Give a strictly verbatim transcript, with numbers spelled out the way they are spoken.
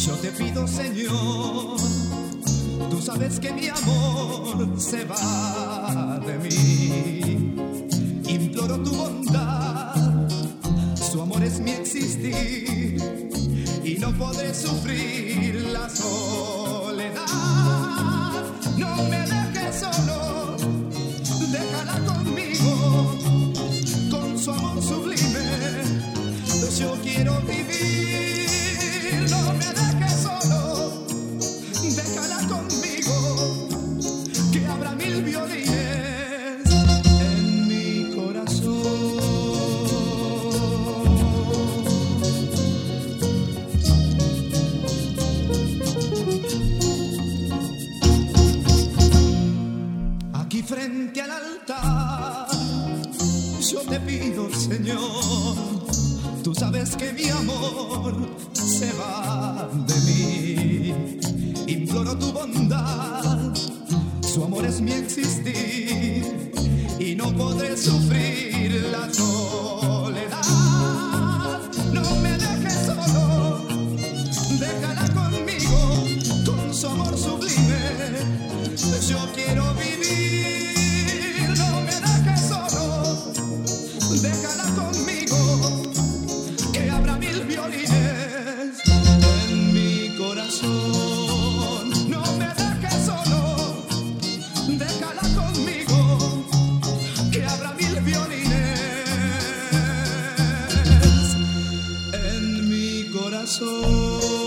Yo te pido, Señor, tú sabes que mi amor se va de mí. Imploro tu bondad, su amor es mi existir y no podré sufrir la soledad. No me dejes solo, déjala conmigo, con su amor sublime yo quiero vivir. No me dejes solo, déjala conmigo, que habrá mil violines en mi corazón. Aquí frente al altar yo te pido, Señor, tú sabes que mi amor se va de mí. Imploro tu bondad, su amor es mi existir y no podré sufrir la soledad. No me dejes solo, déjala conmigo, con su amor sublime yo quiero vivir. No me dejes solo, déjala conmigo, que habrá mil violines en mi corazón. No me dejes solo, déjala conmigo, que habrá mil violines en mi corazón.